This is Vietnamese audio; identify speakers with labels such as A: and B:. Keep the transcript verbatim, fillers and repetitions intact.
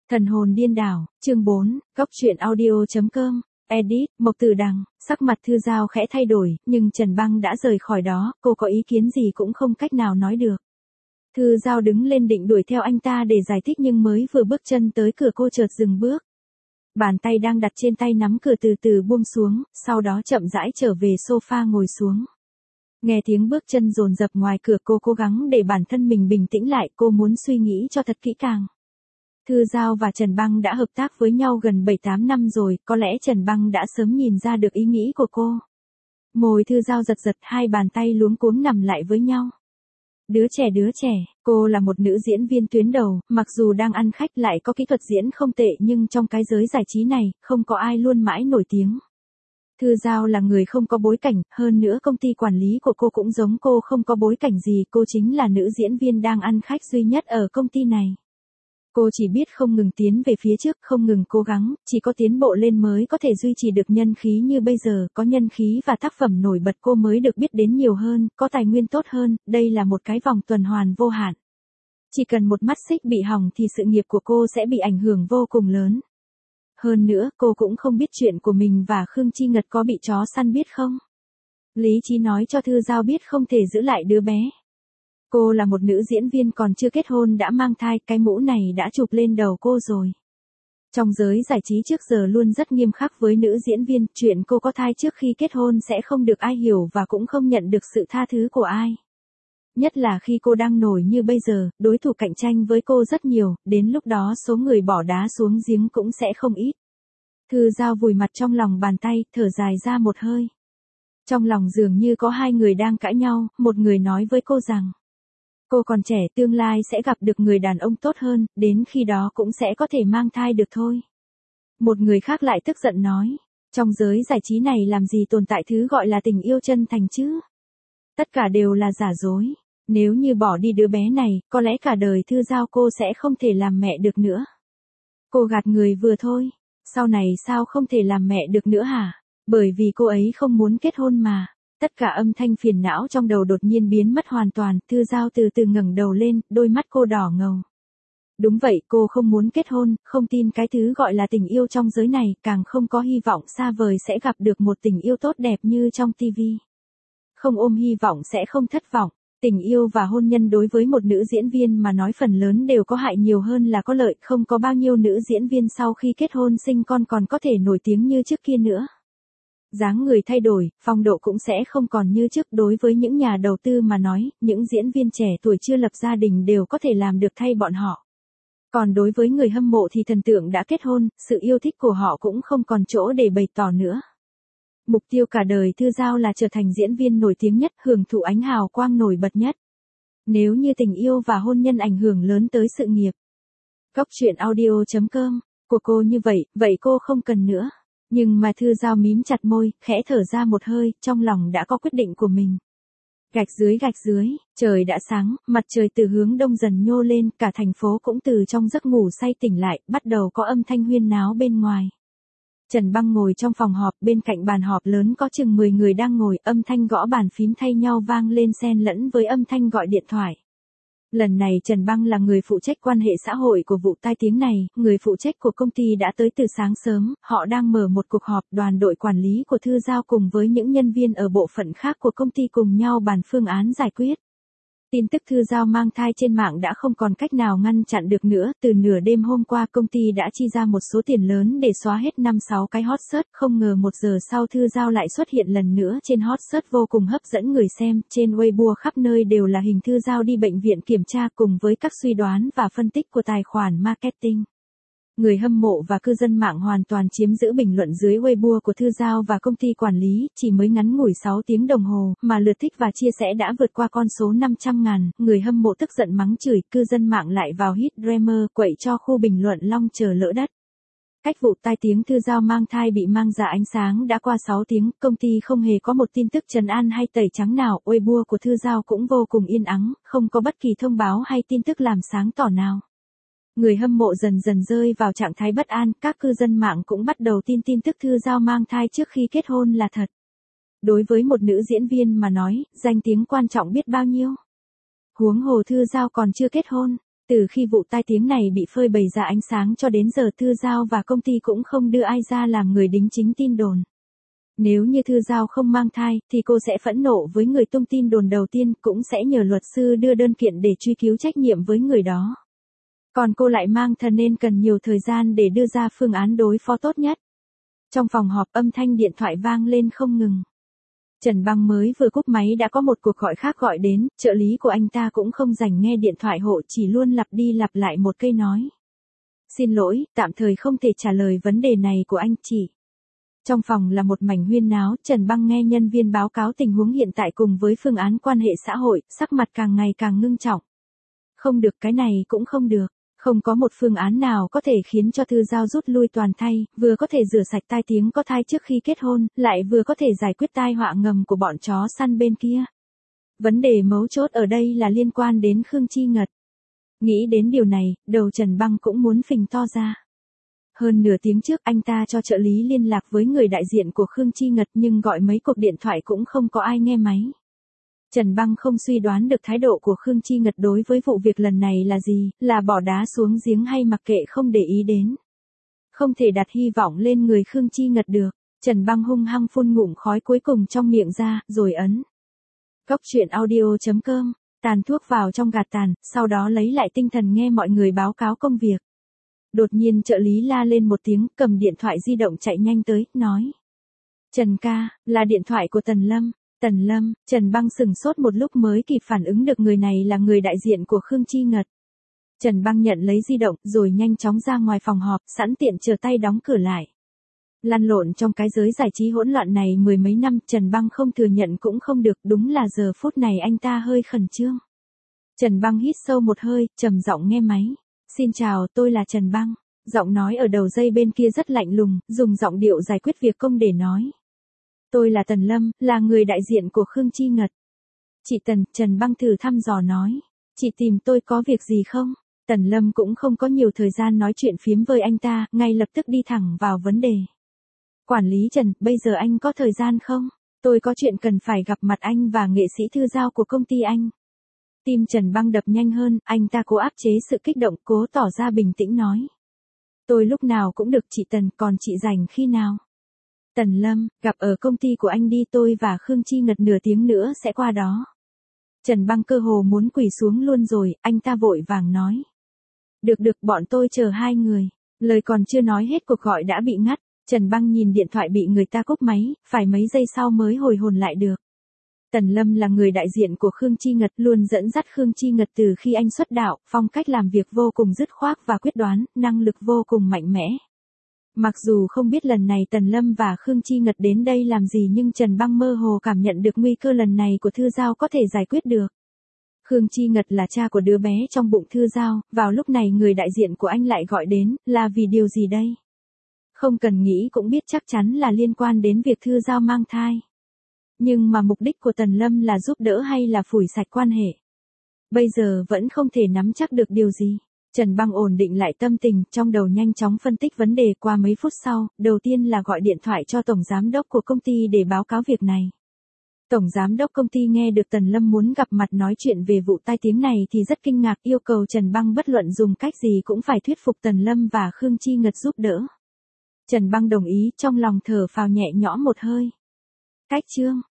A: Thần hồn điên đảo, chương bốn, góc truyện audio.com, edit, Mộc Tử Đằng, sắc mặt Thư Giao khẽ thay đổi, nhưng Trần Băng đã rời khỏi đó, cô có ý kiến gì cũng không cách nào nói được. Thư Giao đứng lên định đuổi theo anh ta để giải thích nhưng mới vừa bước chân tới cửa cô chợt dừng bước. Bàn tay đang đặt trên tay nắm cửa từ từ buông xuống, sau đó chậm rãi trở về sofa ngồi xuống. Nghe tiếng bước chân dồn dập ngoài cửa, cô cố gắng để bản thân mình bình tĩnh lại, cô muốn suy nghĩ cho thật kỹ càng. Thư Giao và Trần Băng đã hợp tác với nhau gần bảy tám năm rồi, có lẽ Trần Băng đã sớm nhìn ra được ý nghĩ của cô. Môi Thư Giao giật giật, hai bàn tay luống cuống nằm lại với nhau. Đứa trẻ đứa trẻ, cô là một nữ diễn viên tuyến đầu, mặc dù đang ăn khách lại có kỹ thuật diễn không tệ nhưng trong cái giới giải trí này, không có ai luôn mãi nổi tiếng. Thư Giao là người không có bối cảnh, hơn nữa công ty quản lý của cô cũng giống cô, không có bối cảnh gì, cô chính là nữ diễn viên đang ăn khách duy nhất ở công ty này. Cô chỉ biết không ngừng tiến về phía trước, không ngừng cố gắng, chỉ có tiến bộ lên mới có thể duy trì được nhân khí như bây giờ, có nhân khí và tác phẩm nổi bật cô mới được biết đến nhiều hơn, có tài nguyên tốt hơn, đây là một cái vòng tuần hoàn vô hạn. Chỉ cần một mắt xích bị hỏng thì sự nghiệp của cô sẽ bị ảnh hưởng vô cùng lớn. Hơn nữa, cô cũng không biết chuyện của mình và Khương Chi Ngật có bị chó săn biết không. Lý trí nói cho Thư Giao biết không thể giữ lại đứa bé. Cô là một nữ diễn viên còn chưa kết hôn đã mang thai, cái mũ này đã chụp lên đầu cô rồi. Trong giới giải trí trước giờ luôn rất nghiêm khắc với nữ diễn viên, chuyện cô có thai trước khi kết hôn sẽ không được ai hiểu và cũng không nhận được sự tha thứ của ai. Nhất là khi cô đang nổi như bây giờ, đối thủ cạnh tranh với cô rất nhiều, đến lúc đó số người bỏ đá xuống giếng cũng sẽ không ít. Thư Giao vùi mặt trong lòng bàn tay, thở dài ra một hơi. Trong lòng dường như có hai người đang cãi nhau, một người nói với cô rằng cô còn trẻ, tương lai sẽ gặp được người đàn ông tốt hơn, đến khi đó cũng sẽ có thể mang thai được thôi. Một người khác lại tức giận nói, trong giới giải trí này làm gì tồn tại thứ gọi là tình yêu chân thành chứ? Tất cả đều là giả dối. Nếu như bỏ đi đứa bé này, có lẽ cả đời Thư Giao cô sẽ không thể làm mẹ được nữa. Cô gạt người vừa thôi, sau này sao không thể làm mẹ được nữa hả? Bởi vì cô ấy không muốn kết hôn mà. Tất cả âm thanh phiền não trong đầu đột nhiên biến mất hoàn toàn, Thư Giao từ từ ngẩng đầu lên, đôi mắt cô đỏ ngầu. Đúng vậy, cô không muốn kết hôn, không tin cái thứ gọi là tình yêu trong giới này, càng không có hy vọng xa vời sẽ gặp được một tình yêu tốt đẹp như trong tivi. Không ôm hy vọng sẽ không thất vọng. Tình yêu và hôn nhân đối với một nữ diễn viên mà nói phần lớn đều có hại nhiều hơn là có lợi, không có bao nhiêu nữ diễn viên sau khi kết hôn sinh con còn có thể nổi tiếng như trước kia nữa. Dáng người thay đổi, phong độ cũng sẽ không còn như trước. Đối với những nhà đầu tư mà nói, những diễn viên trẻ tuổi chưa lập gia đình đều có thể làm được thay bọn họ. Còn đối với người hâm mộ thì thần tượng đã kết hôn, sự yêu thích của họ cũng không còn chỗ để bày tỏ nữa. Mục tiêu cả đời Thư Giao là trở thành diễn viên nổi tiếng nhất, hưởng thụ ánh hào quang nổi bật nhất. Nếu như tình yêu và hôn nhân ảnh hưởng lớn tới sự nghiệp, góc truyện audio.com, của cô như vậy, vậy cô không cần nữa. Nhưng mà Thư Giao mím chặt môi, khẽ thở ra một hơi, trong lòng đã có quyết định của mình. Gạch dưới gạch dưới, trời đã sáng, mặt trời từ hướng đông dần nhô lên, cả thành phố cũng từ trong giấc ngủ say tỉnh lại, bắt đầu có âm thanh huyên náo bên ngoài. Trần Băng ngồi trong phòng họp, bên cạnh bàn họp lớn có chừng mười người đang ngồi, âm thanh gõ bàn phím thay nhau vang lên xen lẫn với âm thanh gọi điện thoại. Lần này Trần Băng là người phụ trách quan hệ xã hội của vụ tai tiếng này, người phụ trách của công ty đã tới từ sáng sớm, họ đang mở một cuộc họp, đoàn đội quản lý của Thư Giao cùng với những nhân viên ở bộ phận khác của công ty cùng nhau bàn phương án giải quyết. Tin tức Thư Giao mang thai trên mạng đã không còn cách nào ngăn chặn được nữa, từ nửa đêm hôm qua công ty đã chi ra một số tiền lớn để xóa hết năm sáu cái hot search, không ngờ một giờ sau Thư Giao lại xuất hiện lần nữa trên hot search vô cùng hấp dẫn người xem, trên Weibo khắp nơi đều là hình Thư Giao đi bệnh viện kiểm tra cùng với các suy đoán và phân tích của tài khoản marketing. Người hâm mộ và cư dân mạng hoàn toàn chiếm giữ bình luận dưới Weibo của Thư Giao và công ty quản lý, chỉ mới ngắn ngủi sáu tiếng đồng hồ, mà lượt thích và chia sẻ đã vượt qua con số năm trăm ngàn, người hâm mộ tức giận mắng chửi, cư dân mạng lại vào hit drama, quậy cho khu bình luận long chờ lỡ đất. Cách vụ tai tiếng Thư Giao mang thai bị mang ra ánh sáng đã qua sáu tiếng, công ty không hề có một tin tức trấn an hay tẩy trắng nào, Weibo của Thư Giao cũng vô cùng yên ắng, không có bất kỳ thông báo hay tin tức làm sáng tỏ nào. Người hâm mộ dần dần rơi vào trạng thái bất an, các cư dân mạng cũng bắt đầu tin tin tức Thư Giao mang thai trước khi kết hôn là thật. Đối với một nữ diễn viên mà nói, danh tiếng quan trọng biết bao nhiêu. Huống hồ Thư Giao còn chưa kết hôn, Từ khi vụ tai tiếng này bị phơi bày ra ánh sáng cho đến giờ Thư Giao và công ty cũng không đưa ai ra làm người đính chính tin đồn. Nếu như Thư Giao không mang thai, thì cô sẽ phẫn nộ với người tung tin đồn đầu tiên, cũng sẽ nhờ luật sư đưa đơn kiện để truy cứu trách nhiệm với người đó. Còn cô lại mang thai nên cần nhiều thời gian để đưa ra phương án đối phó tốt nhất. Trong phòng họp âm thanh điện thoại vang lên không ngừng. Trần Băng mới vừa cúp máy đã có một cuộc gọi khác gọi đến, trợ lý của anh ta cũng không dành nghe điện thoại hộ, chỉ luôn lặp đi lặp lại một câu nói. Xin lỗi, tạm thời không thể trả lời vấn đề này của anh chị. Trong phòng là một mảnh huyên náo, Trần Băng nghe nhân viên báo cáo tình huống hiện tại cùng với phương án quan hệ xã hội, sắc mặt càng ngày càng ngưng trọng. Không được, cái này cũng không được. Không có một phương án nào có thể khiến cho Thư Giao rút lui toàn thay, vừa có thể rửa sạch tai tiếng có thai trước khi kết hôn, lại vừa có thể giải quyết tai họa ngầm của bọn chó săn bên kia. Vấn đề mấu chốt ở đây là liên quan đến Khương Chi Ngật. Nghĩ đến điều này, đầu Trần Băng cũng muốn phình to ra. Hơn nửa tiếng trước anh ta cho trợ lý liên lạc với người đại diện của Khương Chi Ngật nhưng gọi mấy cuộc điện thoại cũng không có ai nghe máy. Trần Băng không suy đoán được thái độ của Khương Chi Ngật đối với vụ việc lần này là gì, là bỏ đá xuống giếng hay mặc kệ không để ý đến. Không thể đặt hy vọng lên người Khương Chi Ngật được, Trần Băng hung hăng phun ngụm khói cuối cùng trong miệng ra, rồi ấn. Cốc truyện audio chấm com, tàn thuốc vào trong gạt tàn, sau đó lấy lại tinh thần nghe mọi người báo cáo công việc. Đột nhiên trợ lý la lên một tiếng, cầm điện thoại di động chạy nhanh tới, nói. Trần ca, là điện thoại của Tần Lâm. Tần Lâm, Trần Băng sừng sốt một lúc mới kịp phản ứng được người này là người đại diện của Khương Chi Ngật. Trần Băng nhận lấy di động, rồi nhanh chóng ra ngoài phòng họp, sẵn tiện chờ tay đóng cửa lại. Lăn lộn trong cái giới giải trí hỗn loạn này mười mấy năm, Trần Băng không thừa nhận cũng không được, đúng là giờ phút này anh ta hơi khẩn trương. Trần Băng hít sâu một hơi, trầm giọng nghe máy. Xin chào, tôi là Trần Băng. Giọng nói ở đầu dây bên kia rất lạnh lùng, dùng giọng điệu giải quyết việc công để nói. Tôi là Tần Lâm, là người đại diện của Khương Chi Ngật. Chị Tần, Trần Băng thử thăm dò nói. Chị tìm tôi có việc gì không? Tần Lâm cũng không có nhiều thời gian nói chuyện phiếm với anh ta, ngay lập tức đi thẳng vào vấn đề. Quản lý Trần, bây giờ anh có thời gian không? Tôi có chuyện cần phải gặp mặt anh và nghệ sĩ Thư Giao của công ty anh. Tim Trần Băng đập nhanh hơn, anh ta cố áp chế sự kích động, cố tỏ ra bình tĩnh nói. Tôi lúc nào cũng được chị Tần, còn chị rảnh khi nào? Tần Lâm, gặp ở công ty của anh đi, tôi và Khương Chi Ngật nửa tiếng nữa sẽ qua đó. Trần Băng cơ hồ muốn quỳ xuống luôn rồi, anh ta vội vàng nói. Được được, bọn tôi chờ hai người. Lời còn chưa nói hết cuộc gọi đã bị ngắt. Trần Băng nhìn điện thoại bị người ta cúp máy, phải mấy giây sau mới hồi hồn lại được. Tần Lâm là người đại diện của Khương Chi Ngật, luôn dẫn dắt Khương Chi Ngật từ khi anh xuất đạo, phong cách làm việc vô cùng dứt khoát và quyết đoán, năng lực vô cùng mạnh mẽ. Mặc dù không biết lần này Tần Lâm và Khương Chi Ngật đến đây làm gì nhưng Trần Băng mơ hồ cảm nhận được nguy cơ lần này của Thư Giao có thể giải quyết được. Khương Chi Ngật là cha của đứa bé trong bụng Thư Giao, vào lúc này người đại diện của anh lại gọi đến, là vì điều gì đây? Không cần nghĩ cũng biết chắc chắn là liên quan đến việc Thư Giao mang thai. Nhưng mà mục đích của Tần Lâm là giúp đỡ hay là phủi sạch quan hệ? Bây giờ vẫn không thể nắm chắc được điều gì. Trần Băng ổn định lại tâm tình, trong đầu nhanh chóng phân tích vấn đề. Qua mấy phút sau, đầu tiên là gọi điện thoại cho tổng giám đốc của công ty để báo cáo việc này. Tổng giám đốc công ty nghe được Tần Lâm muốn gặp mặt nói chuyện về vụ tai tiếng này thì rất kinh ngạc, yêu cầu Trần Băng bất luận dùng cách gì cũng phải thuyết phục Tần Lâm và Khương Chi Ngật giúp đỡ. Trần Băng đồng ý, trong lòng thở phào nhẹ nhõm một hơi. Cách chương